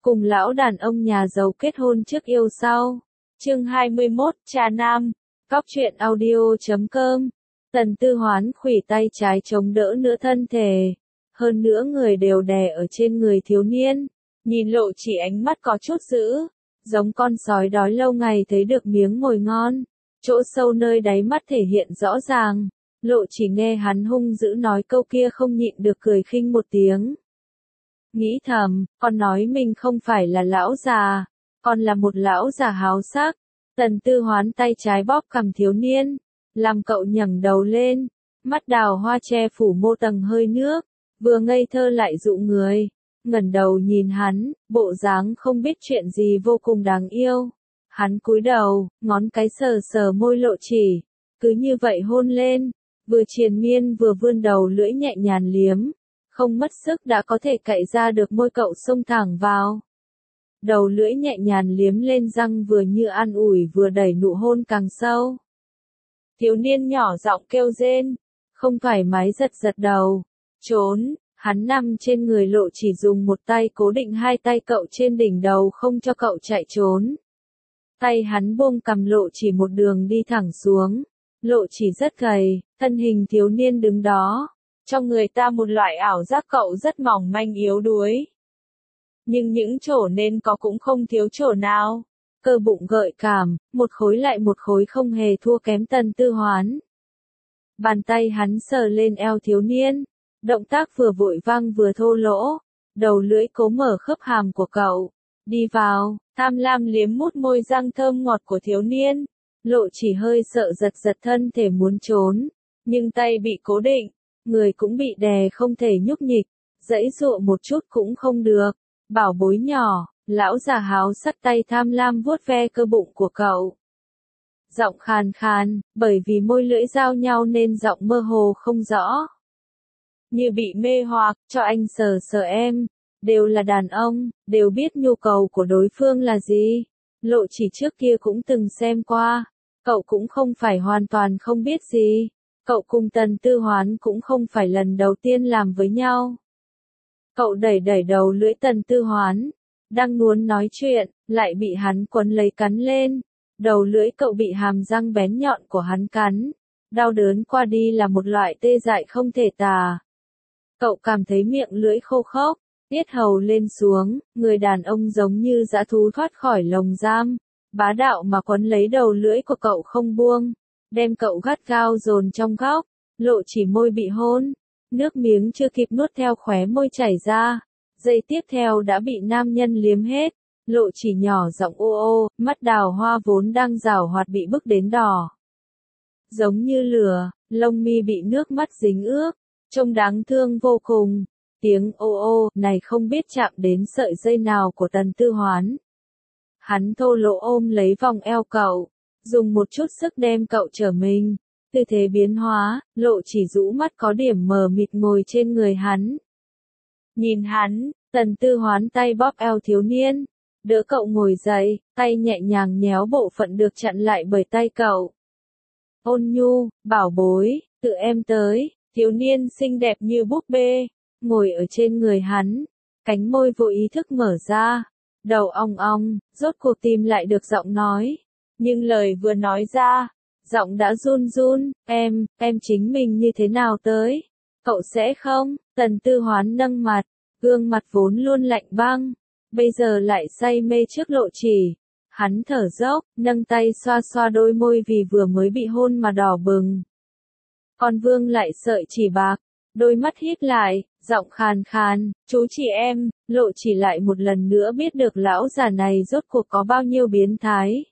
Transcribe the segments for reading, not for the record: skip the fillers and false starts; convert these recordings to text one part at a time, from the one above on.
cùng lão đàn ông nhà giàu kết hôn trước yêu sau. Chương 21, Cha Nam. Cóc truyện audio.com. Tần Tư Hoán khuỷu tay trái chống đỡ nửa thân thể, hơn nữa người đều đè ở trên người thiếu niên, nhìn Lộ Chỉ ánh mắt có chút dữ, giống con sói đói lâu ngày thấy được miếng mồi ngon. Chỗ sâu nơi đáy mắt thể hiện rõ ràng, Lộ Chỉ nghe hắn hung dữ nói câu kia không nhịn được cười khinh một tiếng. Nghĩ thầm, con nói mình không phải là lão già, còn là một lão già háo sắc. Tần Tư Hoán tay trái bóp cằm thiếu niên, làm cậu nhấng đầu lên, mắt đào hoa che phủ mô tầng hơi nước, vừa ngây thơ lại dụ người, ngẩng đầu nhìn hắn, bộ dáng không biết chuyện gì vô cùng đáng yêu. Hắn cúi đầu, ngón cái sờ sờ môi Lộ Chỉ, cứ như vậy hôn lên, vừa triền miên vừa vươn đầu lưỡi nhẹ nhàng liếm, không mất sức đã có thể cạy ra được môi cậu xông thẳng vào. Đầu lưỡi nhẹ nhàng liếm lên răng vừa như an ủi vừa đẩy nụ hôn càng sâu. Thiếu niên nhỏ giọng kêu rên, không thoải mái giật giật đầu, trốn, hắn nằm trên người Lộ Chỉ dùng một tay cố định hai tay cậu trên đỉnh đầu không cho cậu chạy trốn. Tay hắn buông cầm Lộ Chỉ một đường đi thẳng xuống, Lộ Chỉ rất gầy, thân hình thiếu niên đứng đó, cho người ta một loại ảo giác cậu rất mỏng manh yếu đuối. Nhưng những chỗ nên có cũng không thiếu chỗ nào. Cơ bụng gợi cảm, một khối lại một khối không hề thua kém Tần Tư Hoán. Bàn tay hắn sờ lên eo thiếu niên, động tác vừa vội vang vừa thô lỗ, đầu lưỡi cố mở khớp hàm của cậu, đi vào, tham lam liếm mút môi răng thơm ngọt của thiếu niên. Lộ Chỉ hơi sợ giật giật thân thể muốn trốn, nhưng tay bị cố định, người cũng bị đè không thể nhúc nhích, giãy giụa một chút cũng không được. Bảo bối nhỏ, lão già háo sắc tay tham lam vuốt ve cơ bụng của cậu. Giọng khàn khàn, bởi vì môi lưỡi giao nhau nên giọng mơ hồ không rõ. Như bị mê hoặc, cho anh sờ sờ em, đều là đàn ông, đều biết nhu cầu của đối phương là gì. Lộ Chỉ trước kia cũng từng xem qua, cậu cũng không phải hoàn toàn không biết gì. Cậu cùng Tần Tư Hoán cũng không phải lần đầu tiên làm với nhau. Cậu đẩy đẩy đầu lưỡi Tần Tư Hoán, đang muốn nói chuyện, lại bị hắn quấn lấy cắn lên. Đầu lưỡi cậu bị hàm răng bén nhọn của hắn cắn, đau đớn qua đi là một loại tê dại không thể tả. Cậu cảm thấy miệng lưỡi khô khốc, tiết hầu lên xuống, người đàn ông giống như dã thú thoát khỏi lồng giam, bá đạo mà quấn lấy đầu lưỡi của cậu không buông, đem cậu gắt gao dồn trong góc. Lộ Chỉ môi bị hôn, nước miếng chưa kịp nuốt theo khóe môi chảy ra, giây tiếp theo đã bị nam nhân liếm hết. Lộ Chỉ nhỏ giọng ô ô, mắt đào hoa vốn đang rảo hoạt bị bức đến đỏ, giống như lửa, lông mi bị nước mắt dính ướt, trông đáng thương vô cùng. Tiếng ô ô này không biết chạm đến sợi dây nào của Tần Tư Hoán. Hắn thô lỗ ôm lấy vòng eo cậu, dùng một chút sức đem cậu trở mình. Tư thế biến hóa, Lộ Chỉ rũ mắt có điểm mờ mịt ngồi trên người hắn. Nhìn hắn, Tần Tư Hoán tay bóp eo thiếu niên, đỡ cậu ngồi dậy, tay nhẹ nhàng nhéo bộ phận được chặn lại bởi tay cậu. Ôn nhu, bảo bối, tự em tới, thiếu niên xinh đẹp như búp bê, ngồi ở trên người hắn, cánh môi vô ý thức mở ra, đầu ong ong, rốt cuộc tìm lại được giọng nói. Nhưng lời vừa nói ra, giọng đã run run, em chính mình như thế nào tới? Cậu sẽ không? Tần Tư Hoán nâng mặt, gương mặt vốn luôn lạnh băng, bây giờ lại say mê trước Lộ Chỉ. Hắn thở dốc, nâng tay xoa xoa đôi môi vì vừa mới bị hôn mà đỏ bừng. Còn vương lại sợi chỉ bạc, đôi mắt híp lại, giọng khàn khàn, chú chị em. Lộ Chỉ lại một lần nữa biết được lão già này rốt cuộc có bao nhiêu biến thái.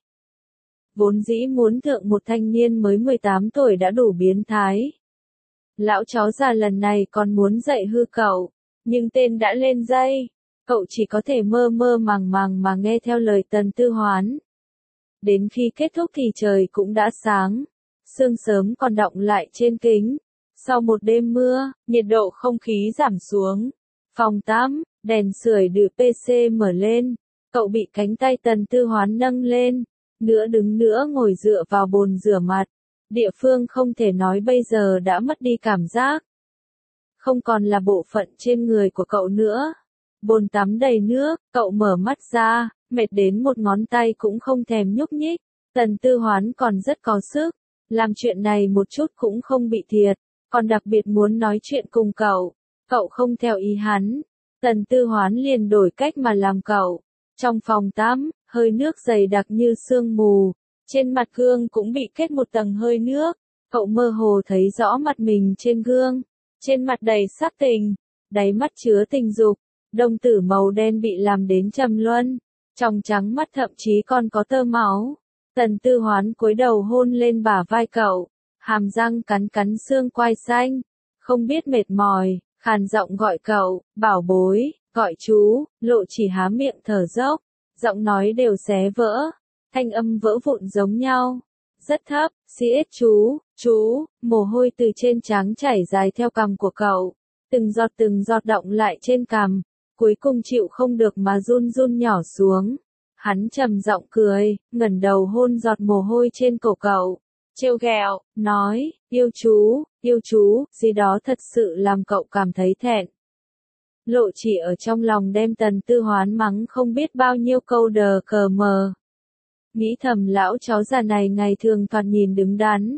Vốn dĩ muốn thượng một thanh niên mới 18 tuổi đã đủ biến thái. Lão chó già lần này còn muốn dạy hư cậu, nhưng tên đã lên dây, cậu chỉ có thể mơ mơ màng màng mà nghe theo lời Tần Tư Hoán. Đến khi kết thúc thì trời cũng đã sáng, sương sớm còn đọng lại trên kính. Sau một đêm mưa, nhiệt độ không khí giảm xuống. Phòng tắm, đèn sưởi từ PC mở lên, cậu bị cánh tay Tần Tư Hoán nâng lên, nửa đứng nữa ngồi dựa vào bồn rửa mặt. Địa phương không thể nói bây giờ đã mất đi cảm giác. Không còn là bộ phận trên người của cậu nữa. Bồn tắm đầy nước, cậu mở mắt ra, mệt đến một ngón tay cũng không thèm nhúc nhích. Tần Tư Hoán còn rất có sức, làm chuyện này một chút cũng không bị thiệt, còn đặc biệt muốn nói chuyện cùng cậu. Cậu không theo ý hắn, Tần Tư Hoán liền đổi cách mà làm cậu. Trong phòng tắm, hơi nước dày đặc như sương mù, trên mặt gương cũng bị kết một tầng hơi nước. Cậu mơ hồ thấy rõ mặt mình trên gương, trên mặt đầy sắc tình, đáy mắt chứa tình dục, đồng tử màu đen bị làm đến trầm luân, trong trắng mắt thậm chí còn có tơ máu. Tần Tư Hoán cúi đầu hôn lên bả vai cậu, hàm răng cắn cắn xương quai xanh, không biết mệt mỏi, khàn giọng gọi cậu, bảo bối, gọi chú. Lộ Chỉ há miệng thở dốc, giọng nói đều xé vỡ, thanh âm vỡ vụn giống nhau, rất thấp, "Xiết chú", mồ hôi từ trên trán chảy dài theo cằm của cậu, từng giọt đọng lại trên cằm, cuối cùng chịu không được mà run run nhỏ xuống. Hắn trầm giọng cười, ngẩng đầu hôn giọt mồ hôi trên cổ cậu, trêu ghẹo, nói, yêu chú, gì đó thật sự làm cậu cảm thấy thẹn. Lộ Chỉ ở trong lòng đem Tần Tư Hoán mắng không biết bao nhiêu câu đờ cờ mờ. Nghĩ thầm lão cháu già này ngày thường thoạt nhìn đứng đắn.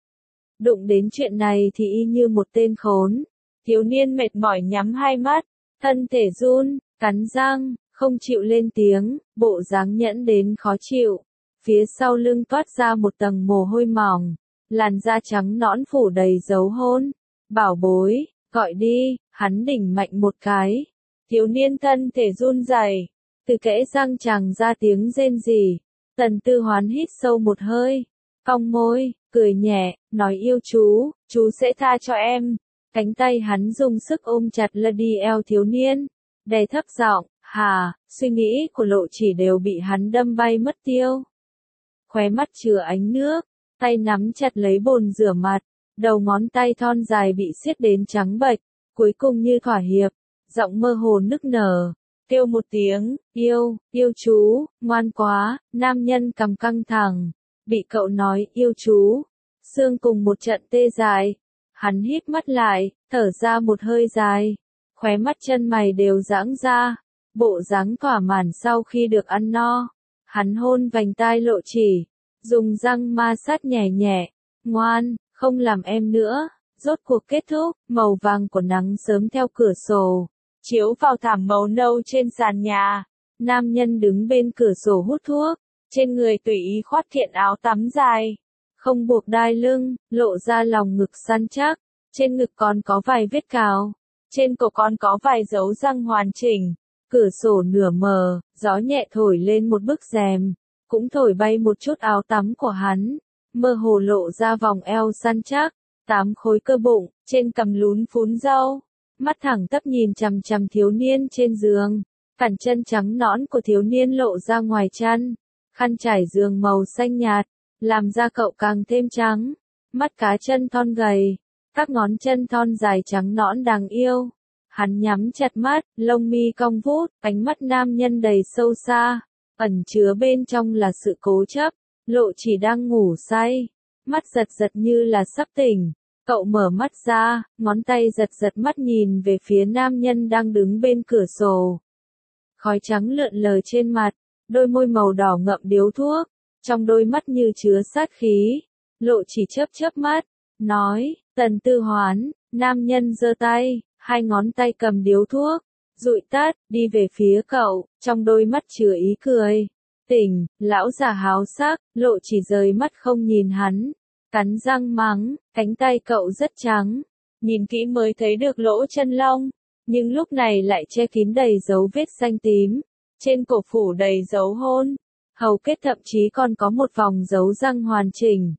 Đụng đến chuyện này thì y như một tên khốn. Thiếu niên mệt mỏi nhắm hai mắt, thân thể run, cắn răng, không chịu lên tiếng, bộ dáng nhẫn đến khó chịu. Phía sau lưng toát ra một tầng mồ hôi mỏng, làn da trắng nõn phủ đầy dấu hôn. Bảo bối, gọi đi, hắn đỉnh mạnh một cái. Thiếu niên thân thể run rẩy, từ kẽ răng tràng ra tiếng rên rỉ. Tần Tư Hoán hít sâu một hơi, cong môi, cười nhẹ, nói yêu chú sẽ tha cho em. Cánh tay hắn dùng sức ôm chặt lady eo thiếu niên, đè thấp giọng, suy nghĩ của Lộ Chỉ đều bị hắn đâm bay mất tiêu. Khóe mắt chứa ánh nước, tay nắm chặt lấy bồn rửa mặt, đầu ngón tay thon dài bị siết đến trắng bệch, cuối cùng như thỏa hiệp, giọng mơ hồ nức nở, kêu một tiếng, yêu chú, ngoan quá. Nam nhân cầm căng thẳng, bị cậu nói yêu chú, xương cùng một trận tê dại. Hắn hít mắt lại, thở ra một hơi dài, khóe mắt chân mày đều giãn ra, bộ dáng thỏa mãn sau khi được ăn no. Hắn hôn vành tai Lộ Chỉ, dùng răng ma sát nhẹ nhẹ, ngoan, không làm em nữa. Rốt cuộc kết thúc, màu vàng của nắng sớm theo cửa sổ, chiếu vào thảm màu nâu trên sàn nhà. Nam nhân đứng bên cửa sổ hút thuốc, trên người tùy ý khoác kiện áo tắm dài, không buộc đai lưng, lộ ra lòng ngực săn chắc, trên ngực còn có vài vết cào, trên cổ còn có vài dấu răng hoàn chỉnh. Cửa sổ nửa mờ, gió nhẹ thổi lên một bức rèm, cũng thổi bay một chút áo tắm của hắn, mơ hồ lộ ra vòng eo săn chắc, 8 khối cơ bụng, trên cằm lún phún râu, mắt thẳng tắp nhìn chằm chằm thiếu niên trên giường, cẳng chân trắng nõn của thiếu niên lộ ra ngoài chăn, khăn trải giường màu xanh nhạt, làm da cậu càng thêm trắng, mắt cá chân thon gầy, các ngón chân thon dài trắng nõn đáng yêu. Hắn nhắm chặt mắt, lông mi cong vút, ánh mắt nam nhân đầy sâu xa, ẩn chứa bên trong là sự cố chấp. Lộ Chỉ đang ngủ say, mắt giật giật như là sắp tỉnh. Cậu mở mắt ra, ngón tay giật giật mắt nhìn về phía nam nhân đang đứng bên cửa sổ. Khói trắng lượn lờ trên mặt, đôi môi màu đỏ ngậm điếu thuốc, trong đôi mắt như chứa sát khí. Lộ Chỉ chớp mắt, nói, Tần Tư Hoán. Nam nhân giơ tay, hai ngón tay cầm điếu thuốc, dụi tắt, đi về phía cậu, trong đôi mắt chứa ý cười. Tỉnh, lão già háo sắc. Lộ Chỉ rời mắt không nhìn hắn, cắn răng mắng, cánh tay cậu rất trắng, nhìn kỹ mới thấy được lỗ chân lông, nhưng lúc này lại che kín đầy dấu vết xanh tím, trên cổ phủ đầy dấu hôn, hầu kết thậm chí còn có một vòng dấu răng hoàn chỉnh.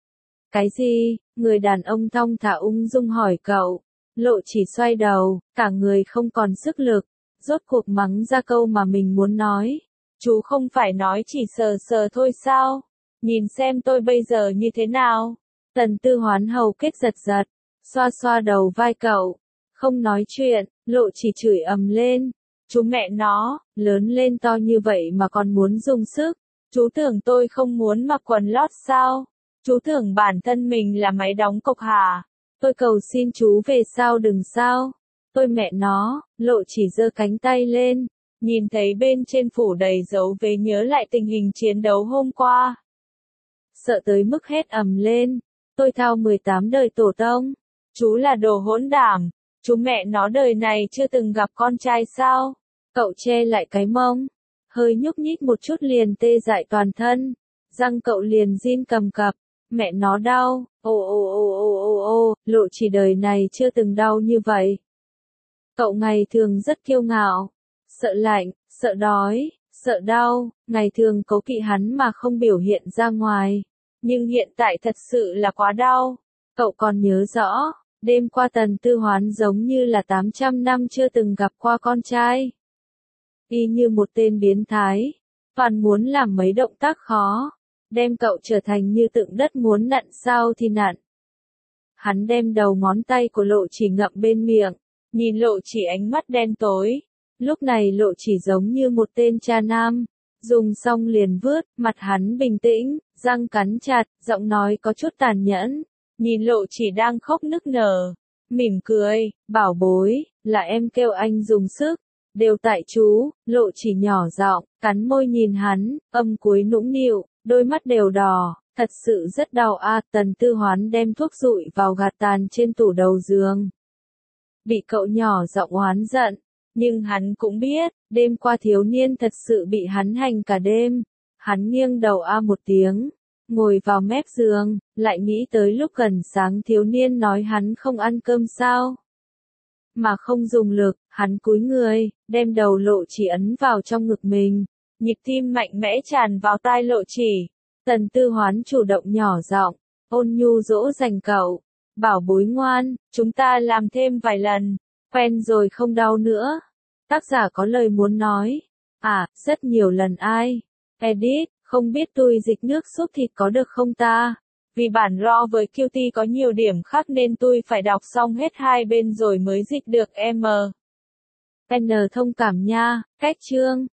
Cái gì? Người đàn ông thong thả ung dung hỏi cậu. Lộ Chỉ xoay đầu, cả người không còn sức lực, rốt cuộc mắng ra câu mà mình muốn nói. Chú không phải nói chỉ sờ sờ thôi sao? Nhìn xem tôi bây giờ như thế nào? Tần Tư Hoán hầu kết giật giật, xoa xoa đầu vai cậu, không nói chuyện. Lộ Chỉ chửi ầm lên, chú mẹ nó, lớn lên to như vậy mà còn muốn dùng sức. Chú tưởng tôi không muốn mặc quần lót sao? Chú tưởng bản thân mình là máy đóng cộc hả? Tôi cầu xin chú về sau đừng sao. Tôi mẹ nó, Lộ Chỉ giơ cánh tay lên, nhìn thấy bên trên phủ đầy dấu vết nhớ lại tình hình chiến đấu hôm qua. Sợ tới mức hét ầm lên, tôi thao 18 đời tổ tông, chú là đồ hỗn đản, chú mẹ nó đời này chưa từng gặp con trai sao? Cậu che lại cái mông, hơi nhúc nhích một chút liền tê dại toàn thân, răng cậu liền rin cầm cập, mẹ nó đau, Lộ Chỉ đời này chưa từng đau như vậy. Cậu ngày thường rất kiêu ngạo, sợ lạnh, sợ đói, sợ đau, ngày thường cố kỵ hắn mà không biểu hiện ra ngoài, nhưng hiện tại thật sự là quá đau. Cậu còn nhớ rõ, đêm qua Tần Tư Hoán giống như là 800 năm chưa từng gặp qua con trai. Y như một tên biến thái, toàn muốn làm mấy động tác khó, đem cậu trở thành như tượng đất muốn nặn sao thì nặn. Hắn đem đầu ngón tay của Lộ Chỉ ngậm bên miệng, nhìn Lộ Chỉ ánh mắt đen tối. Lúc này Lộ Chỉ giống như một tên cha nam, dùng xong liền vứt, mặt hắn bình tĩnh, răng cắn chặt, giọng nói có chút tàn nhẫn, nhìn Lộ Chỉ đang khóc nức nở, mỉm cười, bảo bối, là em kêu anh dùng sức, đều tại chú. Lộ Chỉ nhỏ giọng, cắn môi nhìn hắn, âm cuối nũng nịu, đôi mắt đều đỏ, thật sự rất đau a. Tần Tư Hoán đem thuốc dụi vào gạt tàn trên tủ đầu giường. Bị cậu nhỏ giọng oán giận, nhưng hắn cũng biết, đêm qua thiếu niên thật sự bị hắn hành cả đêm. Hắn nghiêng đầu a một tiếng, ngồi vào mép giường, lại nghĩ tới lúc gần sáng thiếu niên nói hắn không ăn cơm sao. Mà không dùng lực, hắn cúi người, đem đầu Lộ Chỉ ấn vào trong ngực mình. Nhịp tim mạnh mẽ tràn vào tai Lộ Chỉ. Tần Tư Hoán chủ động nhỏ giọng, ôn nhu dỗ dành cậu. Bảo bối ngoan, chúng ta làm thêm vài lần, quen rồi không đau nữa. Tác giả có lời muốn nói. À, rất nhiều lần ai. Edit, không biết tôi dịch nước súp thịt có được không ta? Vì bản RAW với Qt có nhiều điểm khác nên tôi phải đọc xong hết hai bên rồi mới dịch được M. N thông cảm nha, cách chương.